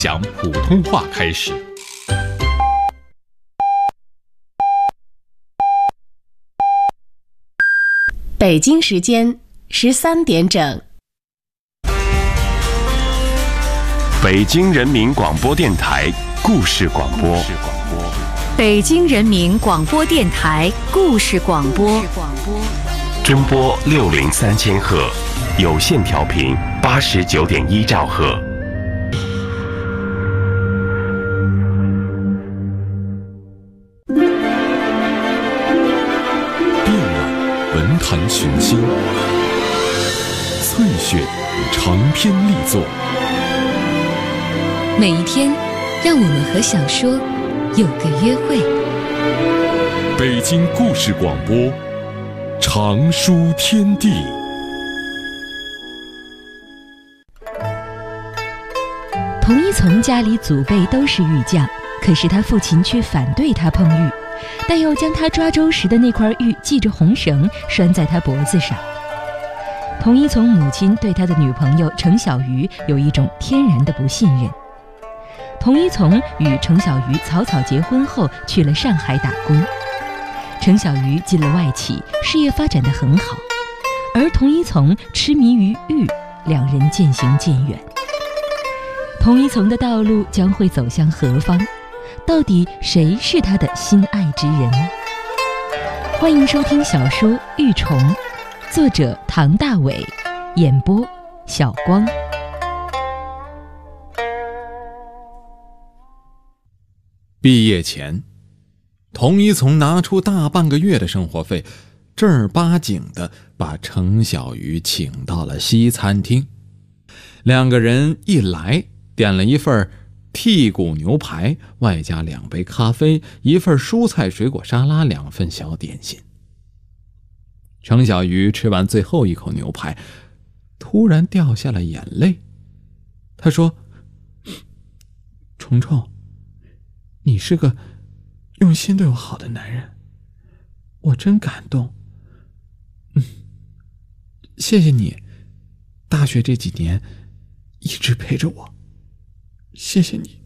讲普通话开始。 北京时间13点整。 北京人民广播电台故事广播。 北京人民广播电台故事广播。 中波603赫，有线调频89.1兆赫。 遍览文坛群星，翠选长篇力作。 每一天，让我们和小说有个约会。 北京故事广播，长书天地。 童一从家里祖辈都是玉匠，可是他父亲却反对他碰玉，但又将他抓周时的那块玉系着红绳拴在他脖子上。童一从母亲对他的女朋友程小鱼有一种天然的不信任。童一从与程小鱼草草结婚后去了上海打工，程小鱼进了外企，事业发展得很好，而童一从痴迷于玉，两人渐行渐远。童一从的道路将会走向何方？到底谁是他的心爱之人？欢迎收听小说《玉虫》，作者唐大伟，演播小光。 毕业前，童一从拿出大半个月的生活费，正儿八经地把程小鱼请到了西餐厅。两个人一来，点了一份剔骨牛排，外加2杯咖啡，一份蔬菜水果沙拉，2份小点心。程小鱼吃完最后一口牛排，突然掉下了眼泪。他说：“虫虫，你是个用心对我好的男人，我真感动。谢谢你，大学这几年一直陪着我，谢谢你。”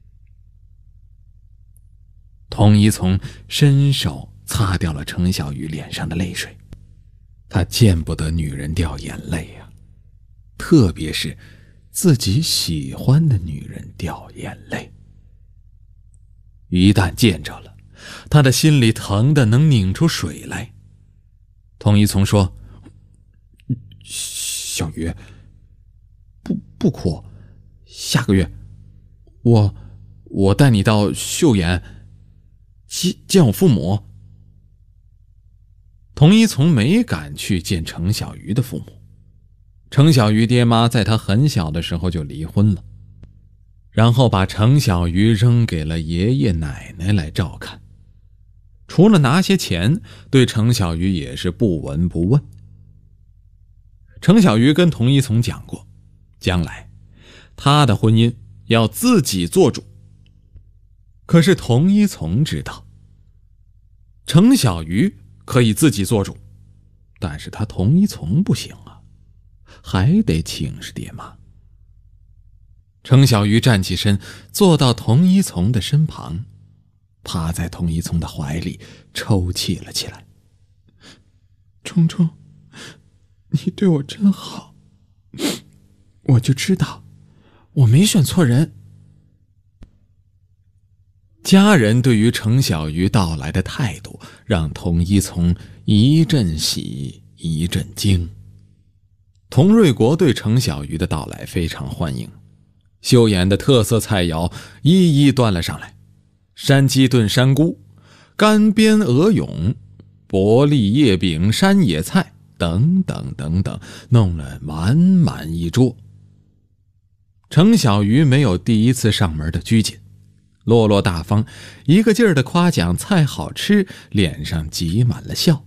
童一从伸手擦掉了程小鱼脸上的泪水。他见不得女人掉眼泪呀，特别是自己喜欢的女人掉眼泪。一旦见着了，他的心里疼得能拧出水来。童一从说：“小鱼，不哭，下个月我带你到岫岩见我父母。”童一从没敢去见程小鱼的父母。程小鱼爹妈在他很小的时候就离婚了，然后把程小鱼扔给了爷爷奶奶来照看，除了拿些钱，对程小鱼也是不闻不问。程小鱼跟童一从讲过，将来他的婚姻要自己做主。可是童一从知道，程小鱼可以自己做主，但是他童一从不行啊，还得请示爹妈。程小鱼站起身，坐到童一从的身旁，趴在童一从的怀里抽泣了起来。虫虫，你对我真好，我就知道我没选错人。家人对于程小鱼到来的态度，让童一从一阵喜一阵惊。童瑞国对程小鱼的到来非常欢迎，岫岩的特色菜肴一一端了上来，山鸡炖山菇、干煸鹅蛹、薄利叶饼、山野菜等等等等，弄了满满一桌。程小鱼没有第一次上门的拘谨，落落大方，一个劲儿的夸奖菜好吃，脸上挤满了笑。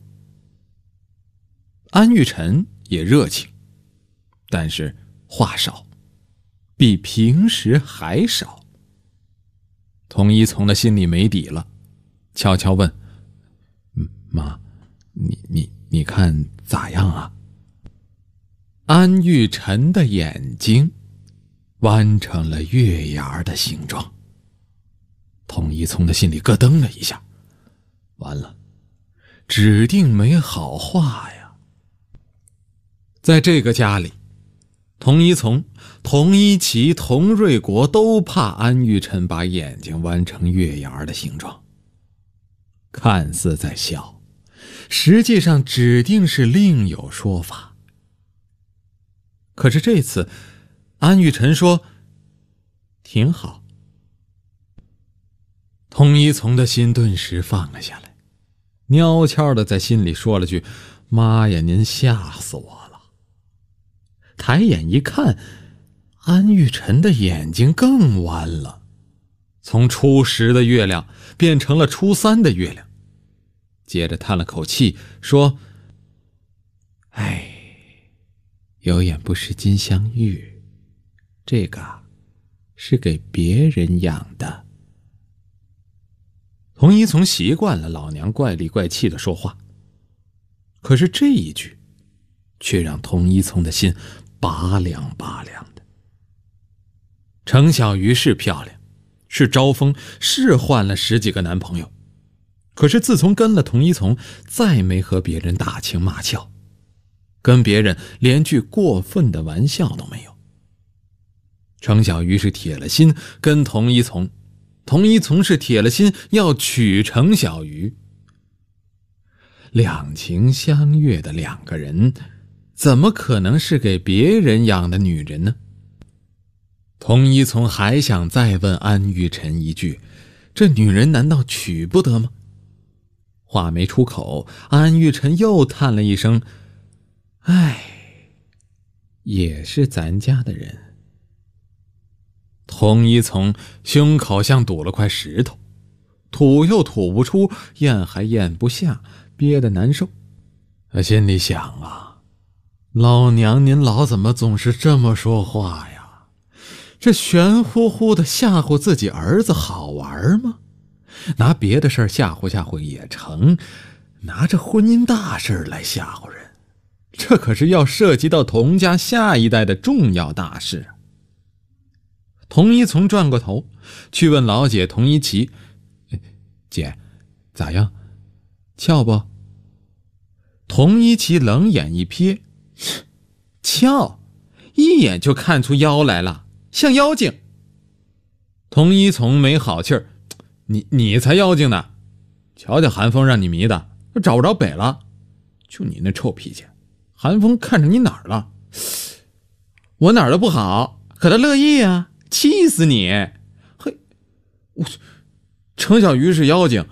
安玉晨也热情，但是话少，比平时还少。童一从的心里没底了，悄悄问：“妈，你看咋样啊？”安玉晨的眼睛弯成了月牙的形状。童一从的心里咯噔了一下，完了，指定没好话呀。在这个家里，童一从、童一奇、童瑞国都怕安玉琛把眼睛弯成月牙的形状，看似在笑，实际上指定是另有说法。可是这次安玉琛说挺好，童一从的心顿时放了下来，悄悄地在心里说了句：妈呀，您吓死我了。抬眼一看，安玉琛的眼睛更弯了，从初10的月亮变成了初3的月亮。接着叹了口气说：哎，有眼不识金镶玉，这个是给别人养的。童一从习惯了老娘怪里怪气的说话，可是这一句却让童一从的心拔凉拔凉的。程小鱼是漂亮，是招风，是换了10几个男朋友，可是自从跟了童一从，再没和别人打情骂俏，跟别人连句过分的玩笑都没有。程小鱼是铁了心跟童一从，童一从是铁了心要娶程小鱼。两情相悦的2个人，怎么可能是给别人养的女人呢？童一从还想再问安玉琛一句：这女人难道娶不得吗？话没出口，安玉琛又叹了一声：唉，也是咱家的人。童一从胸口像堵了块石头，吐又吐不出，咽还咽不下，憋得难受。他心里想啊，老娘您老怎么总是这么说话呀？这玄乎乎的吓唬自己儿子好玩吗？拿别的事儿吓唬吓唬也成，拿着婚姻大事来吓唬人，这可是要涉及到童家下一代的重要大事啊。童一从转过头去问老姐童一奇：姐，咋样？俏不？童一奇冷眼一瞥：俏，一眼就看出妖来了，像妖精。童一从没好气儿：你才妖精呢！瞧瞧韩风让你迷的，找不着北了。就你那臭脾气，韩风看上你哪儿了？我哪儿都不好，可他乐意啊！气死你！嘿，程小鱼是妖精，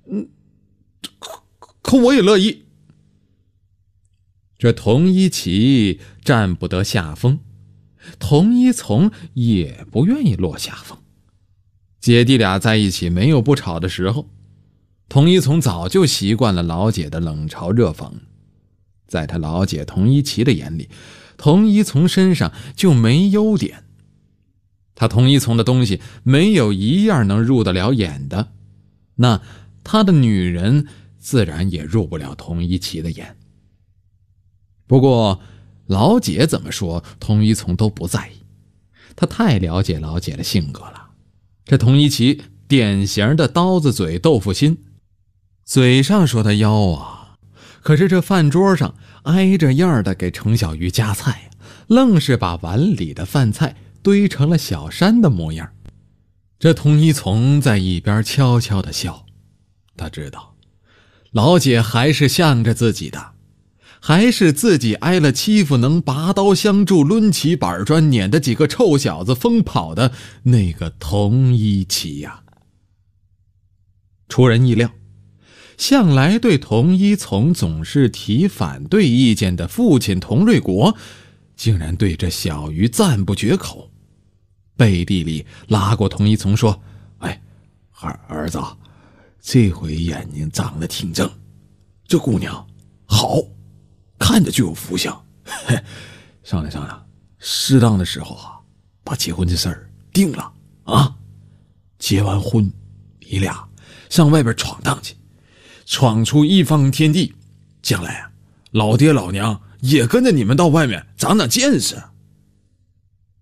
可我也乐意。这童一奇占不得下风，童一从也不愿意落下风。姐弟俩在一起没有不吵的时候，童一从早就习惯了老姐的冷嘲热讽。在他老姐童一奇的眼里，童一从身上就没优点。他童一从的东西没有一样能入得了眼的，那他的女人自然也入不了童一奇的眼。不过老姐怎么说，童一从都不在意，他太了解老姐的性格了。这童一奇典型的刀子嘴豆腐心，嘴上说他妖啊，可是这饭桌上挨着样的给程小鱼夹菜，愣是把碗里的饭菜堆成了小山的模样。这童一从在一边悄悄地笑，他知道老姐还是向着自己的，还是自己挨了欺负能拔刀相助抡起板砖撵的几个臭小子疯跑的那个童一奇呀。出人意料，向来对童一从总是提反对意见的父亲童瑞国，竟然对这小鱼赞不绝口，背地里拉过童一从说：儿子，这回眼睛长得挺正，这姑娘好，看着就有福相。商量商量，适当的时候把结婚这事儿定了啊！结完婚，你俩上外边闯荡去，闯出一方天地，将来老爹老娘也跟着你们到外面长长见识。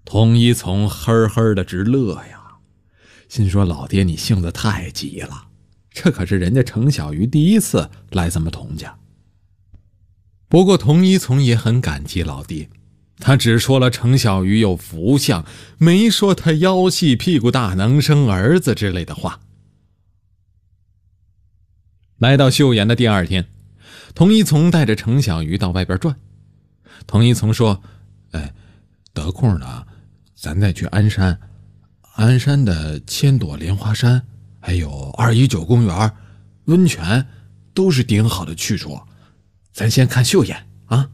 童一从呵呵的直乐呀，心说老爹你性子太急了，这可是人家程小鱼第一次来咱们童家。不过童一从也很感激老爹，他只说了程小鱼有福相，没说他腰细屁股大能生儿子之类的话。来到秀妍的第二天，童一从带着程小鱼到外边转。童一从说，得空呢咱再去鞍山，鞍山的千朵莲花山还有219公园、温泉都是顶好的去处，咱先看秀妍啊。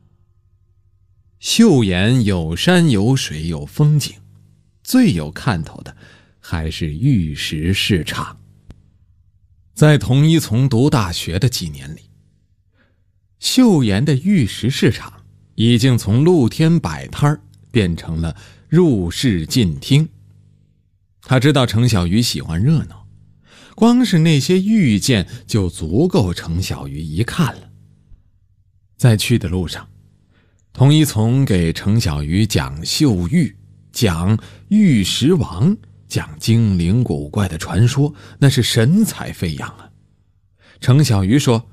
秀妍有山有水有风景，最有看头的还是玉石市场。在童一从读大学的几年里，秀妍的玉石市场已经从露天摆摊变成了入室进厅。他知道程小鱼喜欢热闹，光是那些玉件就足够程小鱼一看了。在去的路上，童一从给程小鱼讲秀玉，讲玉石王，讲精灵古怪的传说，那是神采飞扬啊。程小鱼说，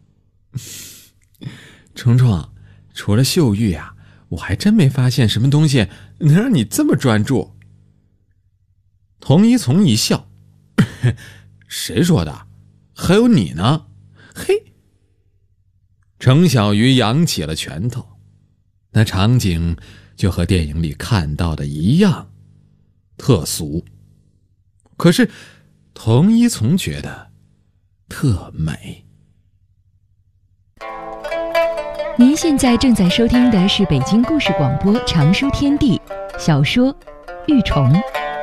程程，除了秀玉啊，我还真没发现什么东西能让你这么专注。童一从一笑，谁说的？还有你呢？嘿！程小鱼扬起了拳头，那场景就和电影里看到的一样，特俗。可是童一从觉得特美。 您现在正在收听的是北京故事广播长书天地小说《玉虫》。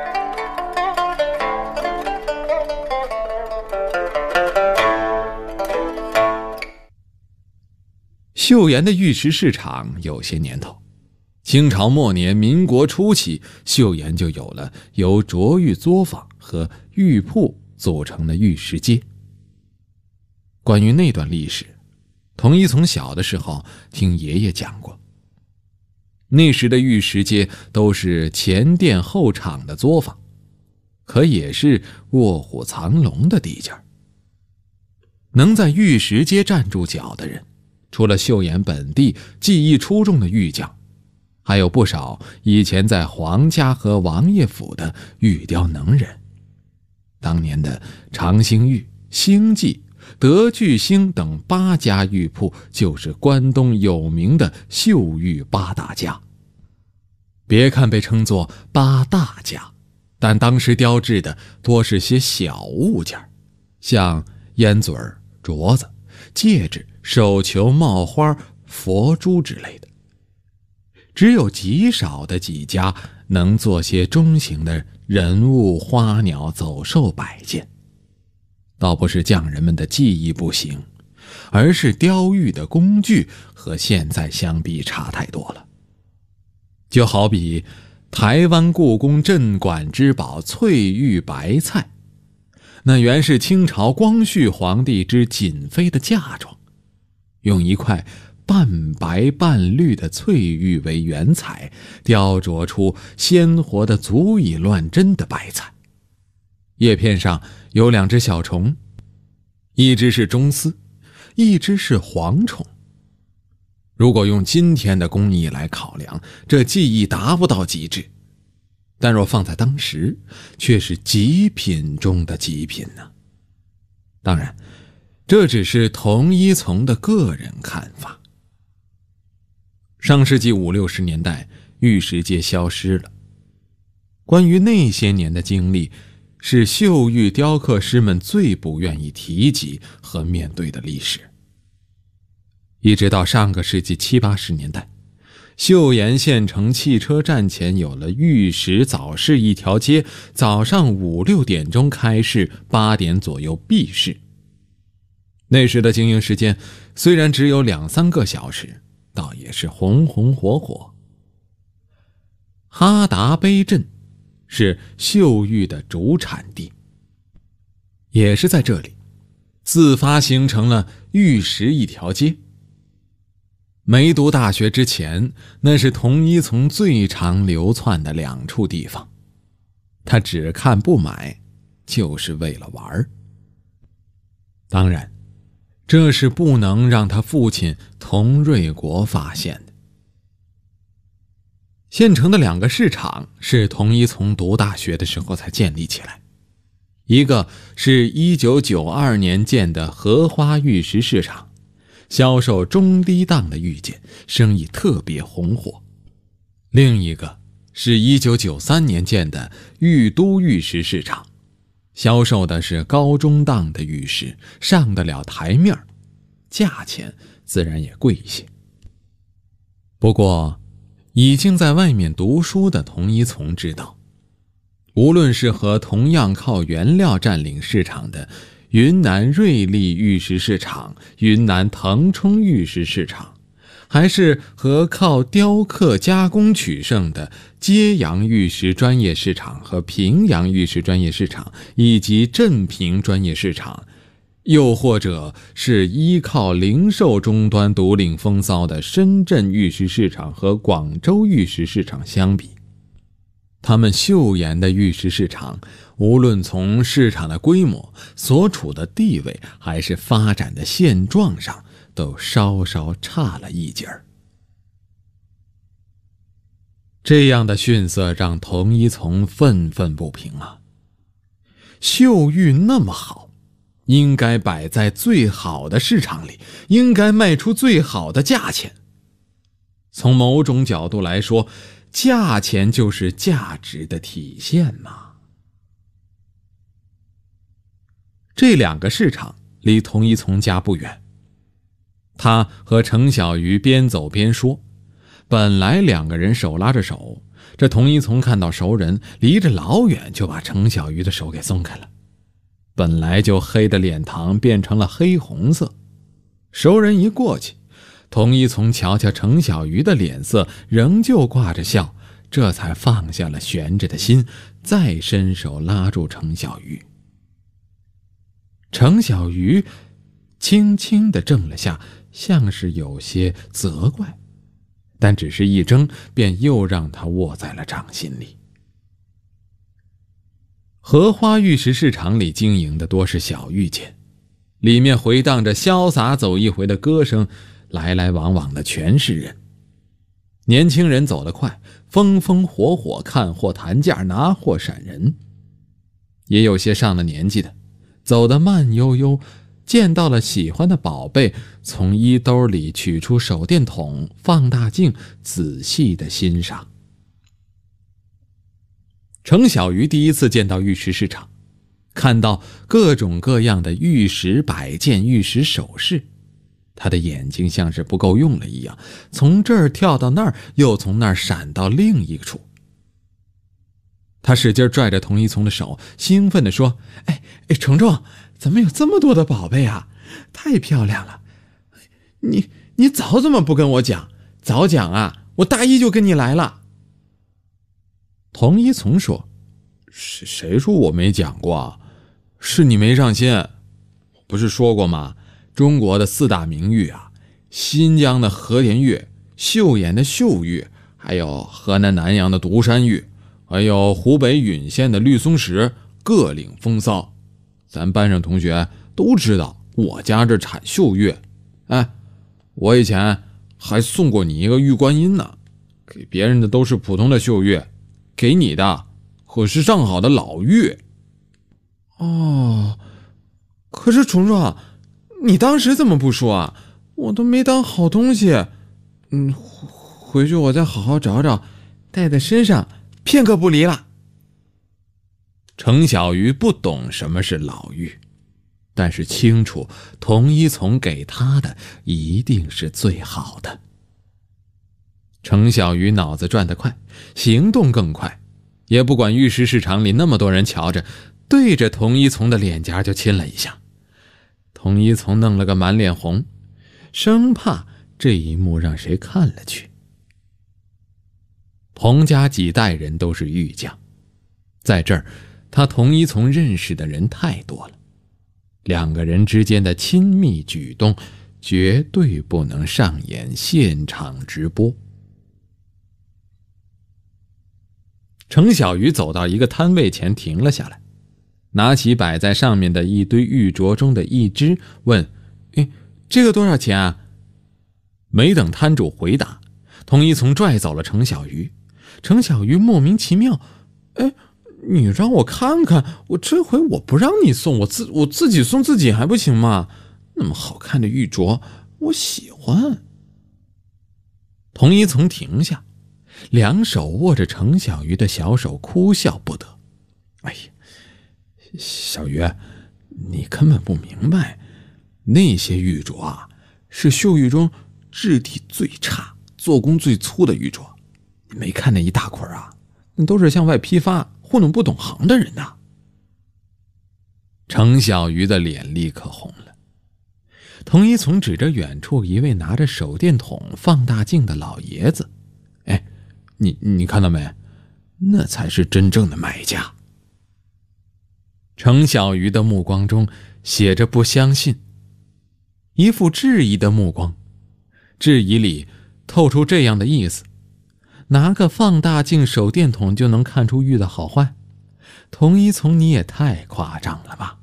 秀妍的玉石市场有些年头，清朝末年民国初期，秀妍就有了由琢玉作坊和玉铺组成的玉石街。关于那段历史，童一从小的时候听爷爷讲过。那时的玉石街都是前店后厂的作坊，可也是卧虎藏龙的地界。能在玉石街站住脚的人，除了秀妍本地技艺出众的玉匠，还有不少以前在皇家和王爷府的玉雕能人。当年的长兴玉、兴记、德聚兴等8家玉铺就是关东有名的绣玉8大家。别看被称作8大家，但当时雕制的多是些小物件，像烟嘴、镯子、戒指、手球、帽花、佛珠之类的。只有极少的几家能做些中型的人物、花鸟、走兽摆件。倒不是匠人们的技艺不行，而是雕玉的工具和现在相比差太多了。就好比台湾故宫镇馆之宝翠玉白菜，那原是清朝光绪皇帝之瑾妃的嫁妆，用一块半白半绿的翠玉为原材，雕琢出鲜活的足以乱真的白菜。叶片上有2只小虫，一只是螽斯，一只是蝗虫。如果用今天的工艺来考量，这技艺达不到极致，但若放在当时，却是极品中的极品呢。当然，这只是童一从的个人看法。上世纪50、60年代，玉石街消失了。关于那些年的经历，是绣玉雕刻师们最不愿意提及和面对的历史。一直到上个世纪70、80年代，岫岩县城汽车站前有了玉石早市一条街，早上5、6点钟开市，8点左右闭市。那时的经营时间虽然只有2、3个小时，倒也是红红火火。哈达碑镇是绣玉的主产地，也是在这里自发形成了玉石一条街。 没读大学之前，那是童一从最常流窜的2处地方。他只看不买，就是为了玩。当然，这是不能让他父亲童瑞国发现的。县城的2个市场是童一从读大学的时候才建立起来，一个是1992年建的荷花玉石市场，销售中低档的玉件，生意特别红火；另一个是1993年建的玉都玉石市场，销售的是高中档的玉石，上得了台面，价钱自然也贵一些。不过已经在外面读书的童一从知道，无论是和同样靠原料占领市场的云南瑞丽玉石市场、云南腾冲玉石市场，还是和靠雕刻加工取胜的揭阳玉石专业市场和平阳玉石专业市场以及镇平专业市场，又或者是依靠零售终端独领风骚的深圳玉石市场和广州玉石市场相比，他们岫岩的玉石市场无论从市场的规模、所处的地位还是发展的现状上，都稍稍差了一截儿。这样的逊色让童一从愤愤不平啊！岫玉那么好，应该摆在最好的市场里，应该卖出最好的价钱。从某种角度来说，价钱就是价值的体现嘛。这2个市场离童一从家不远，他和程小鱼边走边说，本来2个人手拉着手，这童一从看到熟人，离着老远就把程小鱼的手给松开了。本来就黑的脸膛变成了黑红色，熟人一过去，童一从瞧瞧程小鱼的脸色仍旧挂着笑，这才放下了悬着的心，再伸手拉住程小鱼。程小鱼轻轻地怔了下，像是有些责怪，但只是一怔，便又让他握在了掌心里。荷花玉石市场里经营的多是小玉件，里面回荡着潇洒走一回的歌声，来来往往的全是人。年轻人走得快，风风火火，看货谈价，拿货闪人；也有些上了年纪的，走得慢悠悠，见到了喜欢的宝贝，从衣兜里取出手电筒、放大镜，仔细地欣赏。程小鱼第一次见到玉石市场，看到各种各样的玉石摆件、玉石首饰，他的眼睛像是不够用了一样，从这儿跳到那儿，又从那儿闪到另一处。他使劲拽着童一从的手，兴奋地说：虫虫，怎么有这么多的宝贝啊？太漂亮了！你早怎么不跟我讲？早讲啊，我大一就跟你来了。童一从说：谁说我没讲过啊？是你没上心。不是说过吗？中国的4大名玉啊，新疆的和田玉、岫岩的岫玉，还有河南南阳的独山玉，还有湖北允县的绿松石，各领风骚。咱班上同学都知道我家这产岫玉。我以前还送过你一个玉观音呢，给别人的都是普通的岫玉，给你的可是上好的老玉。可是虫虫，你当时怎么不说啊？我都没当好东西。回去我再好好找找，带在身上，片刻不离了。程小鱼不懂什么是老玉，但是清楚童一从给他的一定是最好的。程小鱼脑子转得快，行动更快，也不管玉石市场里那么多人瞧着，对着童一从的脸颊就亲了一下。童一从弄了个满脸红，生怕这一幕让谁看了去。童家几代人都是玉匠，在这儿他童一从认识的人太多了，2个人之间的亲密举动绝对不能上演现场直播。程小鱼走到一个摊位前停了下来，拿起摆在上面的一堆玉镯中的一只，问：这个多少钱啊？没等摊主回答，童一从拽走了程小鱼。程小鱼莫名其妙：你让我看看，这回我不让你送，我自己送自己还不行吗？那么好看的玉镯，我喜欢。童一从停下，两手握着程小鱼的小手，哭笑不得。小鱼，你根本不明白，那些玉镯啊，是绣玉中质地最差、做工最粗的玉镯。你没看那一大捆啊，那都是向外批发，糊弄不懂行的人呐。程小鱼的脸立刻红了。童一从指着远处一位拿着手电筒、放大镜的老爷子：你看到没？那才是真正的买家。程小鱼的目光中写着不相信，一副质疑的目光，质疑里透出这样的意思：拿个放大镜、手电筒就能看出玉的好坏？童一从，你也太夸张了吧。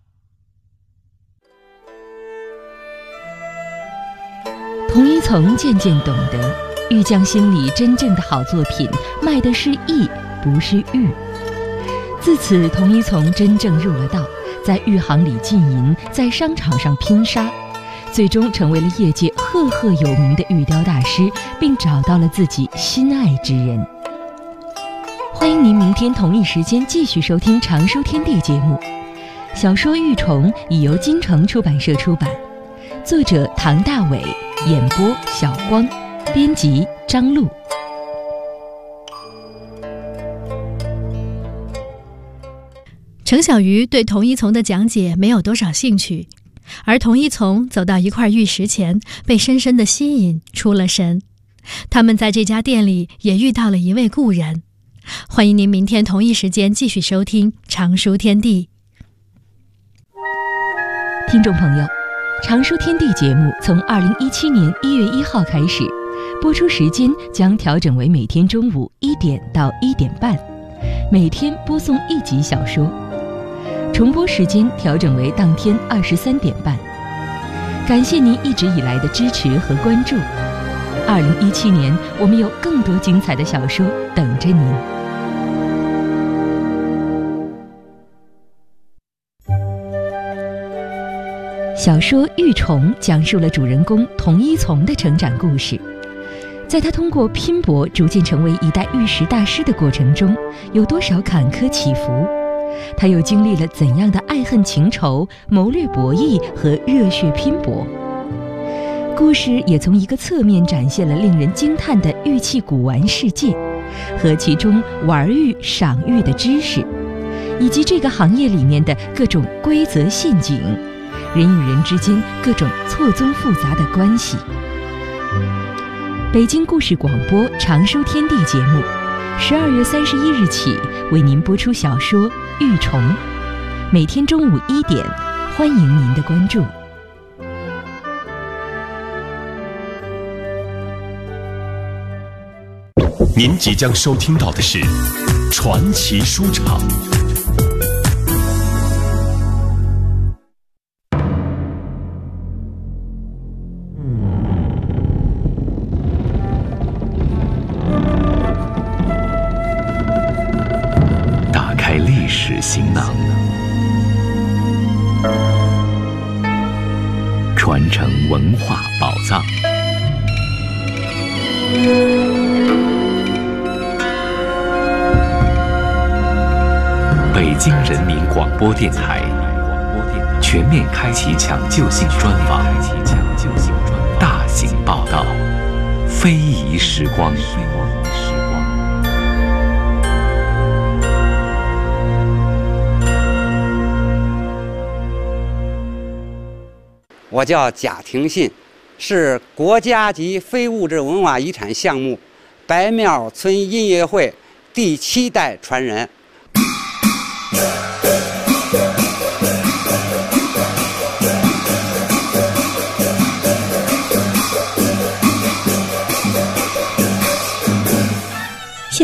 童一从渐渐懂得，玉匠心里真正的好作品卖的是艺，不是玉。自此，童一从真正入了道，在玉行里浸淫，在商场上拼杀，最终成为了业界赫赫有名的玉雕大师，并找到了自己心爱之人。欢迎您明天同一时间继续收听常书天地节目。小说《玉虫》已由金城出版社出版，作者唐大伟，演播小光，编辑张璐。 程小鱼对童一从的讲解没有多少兴趣，而童一从走到一块玉石前，被深深的吸引，出了神。他们在这家店里也遇到了一位故人。欢迎您明天同一时间继续收听常书天地。 听众朋友，常书天地节目从2017年1月1号开始，播出时间将调整为每天中午1点到1点半，每天播送1集小说，重播时间调整为当天23点半。感谢您一直以来的支持和关注。2017年，我们有更多精彩的小说等着您。小说《玉虫》讲述了主人公童一从的成长故事。在他通过拼搏逐渐成为一代玉石大师的过程中，有多少坎坷起伏？他又经历了怎样的爱恨情仇、谋略博弈和热血拼搏？故事也从一个侧面展现了令人惊叹的玉器古玩世界，和其中玩玉、赏玉的知识，以及这个行业里面的各种规则陷阱，人与人之间各种错综复杂的关系。北京故事广播常书天地节目12月31日起为您播出小说《玉虫》，每天中午1点，欢迎您的关注。 您即将收听到的是传奇书场。打开历史行囊，传承文化宝藏。北京人民广播电台全面开启抢救性专访，大型报道，非遗时光。 我叫贾廷信，是国家级非物质文化遗产项目白庙村音乐会第7代传人。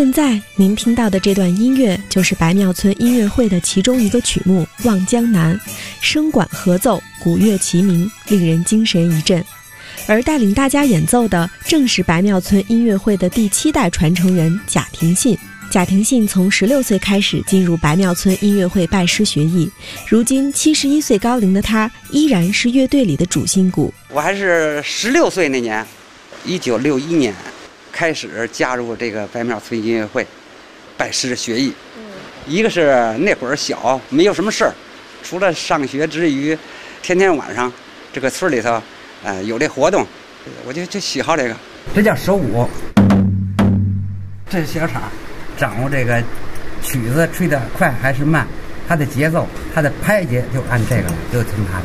现在您听到的这段音乐就是白庙村音乐会的其中一个曲目《望江南》，声管合奏，鼓乐齐鸣，令人精神一振。而带领大家演奏的正是白庙村音乐会的第7代传承人贾廷信。贾廷信从16岁开始进入白庙村音乐会拜师学艺，如今71岁高龄的他依然是乐队里的主心骨。 我还是16岁那年，1961年开始加入这个白庙村音乐会，拜师学艺。一个是那会儿小，没有什么事儿，除了上学之余，天天晚上这个村里头，有这活动，我就喜好这个。这叫手鼓，这是小场。掌握这个曲子吹得快还是慢，它的节奏，它的拍节就按这个了，就听它的。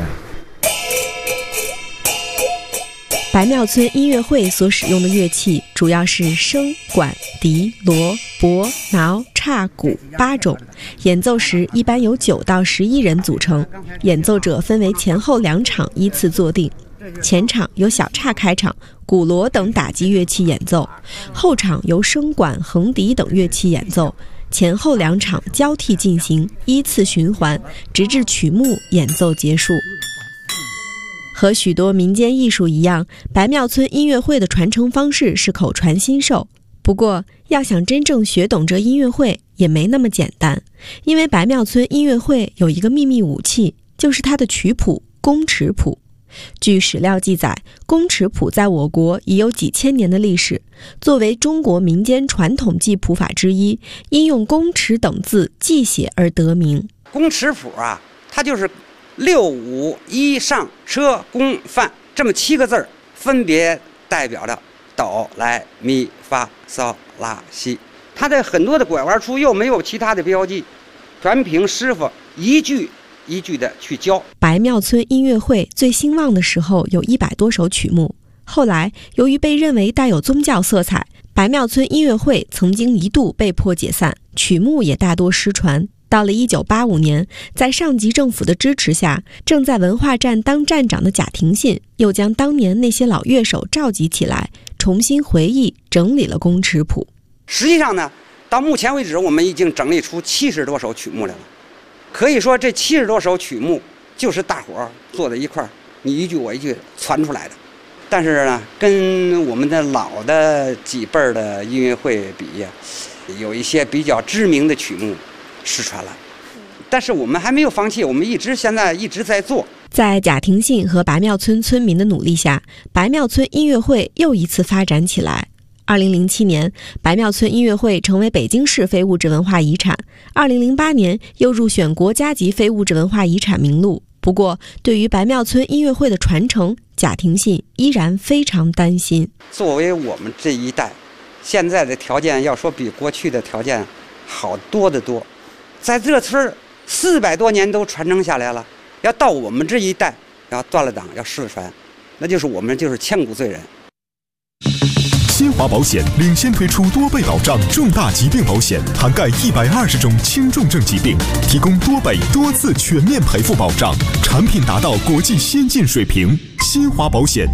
白庙村音乐会所使用的乐器主要是笙、管、笛、锣、钹、挠、叉、鼓8种，演奏时一般由9到11人组成，演奏者分为前后2场依次坐定。前场由小叉开场，鼓锣等打击乐器演奏，后场由笙管、横笛等乐器演奏，前后2场交替进行，依次循环，直至曲目演奏结束。和许多民间艺术一样，白庙村音乐会的传承方式是口传心授。不过，要想真正学懂这音乐会也没那么简单，因为白庙村音乐会有一个秘密武器，就是它的曲谱宫尺谱。据史料记载，宫尺谱在我国已有几千年的历史，作为中国民间传统记谱法之一，因用宫尺等字记写而得名。 宫尺谱啊，它就是6、5、1上车宫范这么7个字儿，分别代表着哆来咪发嗦拉西。它的很多的拐弯处又没有其他的标记，全凭师傅一句一句的去教。 白庙村音乐会最兴旺的时候有100多首曲目，后来由于被认为带有宗教色彩，白庙村音乐会曾经一度被迫解散，曲目也大多失传。到了1985年，在上级政府的支持下，正在文化站当站长的贾廷信又将当年那些老乐手召集起来，重新回忆整理了宫尺谱。 实际上呢，到目前为止我们已经整理出70多首曲目来了。可以说这70多首曲目就是大伙儿坐在一块儿，你一句我一句传出来的。但是呢，跟我们的老的几辈儿的音乐会比呀，有一些比较知名的曲目失传了。但是我们还没有放弃，我们现在一直在做。 在贾廷信和白庙村村民的努力下，白庙村音乐会又一次发展起来。2007年，白庙村音乐会成为北京市非物质文化遗产。2008年又入选国家级非物质文化遗产名录。不过，对于白庙村音乐会的传承，贾廷信依然非常担心。 作为我们这一代，现在的条件要说比过去的条件好多得多。在这村400多年都传承下来了，要到我们这一代要断了档，要失传，那就是我们就是千古罪人。 新华保险领先推出多倍保障重大疾病保险，涵盖120种轻重症疾病，提供多倍多次全面赔付保障，产品达到国际先进水平。新华保险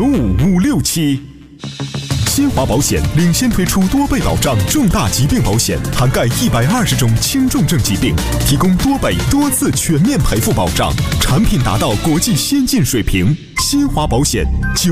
95567。新华保险领先推出多倍保障重大疾病保险，涵盖120种轻重症疾病，提供多倍多次全面赔付保障，产品达到国际先进水平。新华保险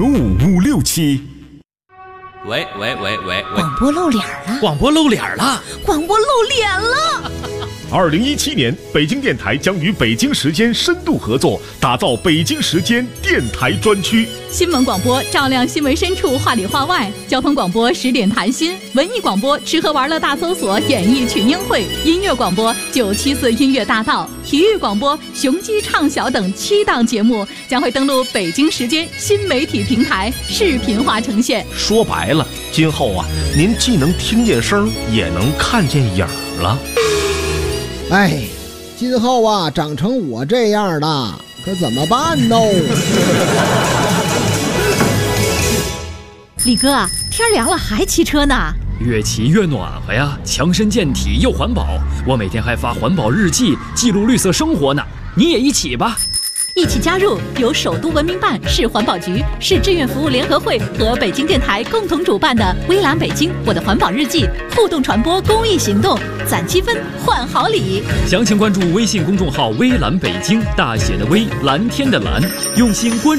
95567。 喂， 广播露脸了！ 广播露脸了！ 广播露脸了 ！2017年，北京电台将与北京时间深度合作，打造北京时间电台专区。 新闻广播照亮新闻深处，话里话外；交通广播10点谈心；文艺广播吃喝玩乐大搜索，演艺群英会；音乐广播974音乐大道；体育广播雄鸡唱晓等7档节目将会登陆北京时间新媒体平台，视频化呈现。 说白了，今后啊，您既能听见声，也能看见影儿了。 哎，今后啊，长成我这样的，可怎么办呢？ 李哥，天凉了还骑车呢？ 越骑越暖和呀，强身健体又环保。我每天还发环保日记，记录绿色生活呢。你也一起吧。 一起加入由首都文明办、市环保局、市志愿服务联合会和北京电台共同主办的微蓝北京我的环保日记互动传播公益行动，攒积分换好礼。 详情关注微信公众号微蓝北京，大写的微，蓝天的蓝，用心关注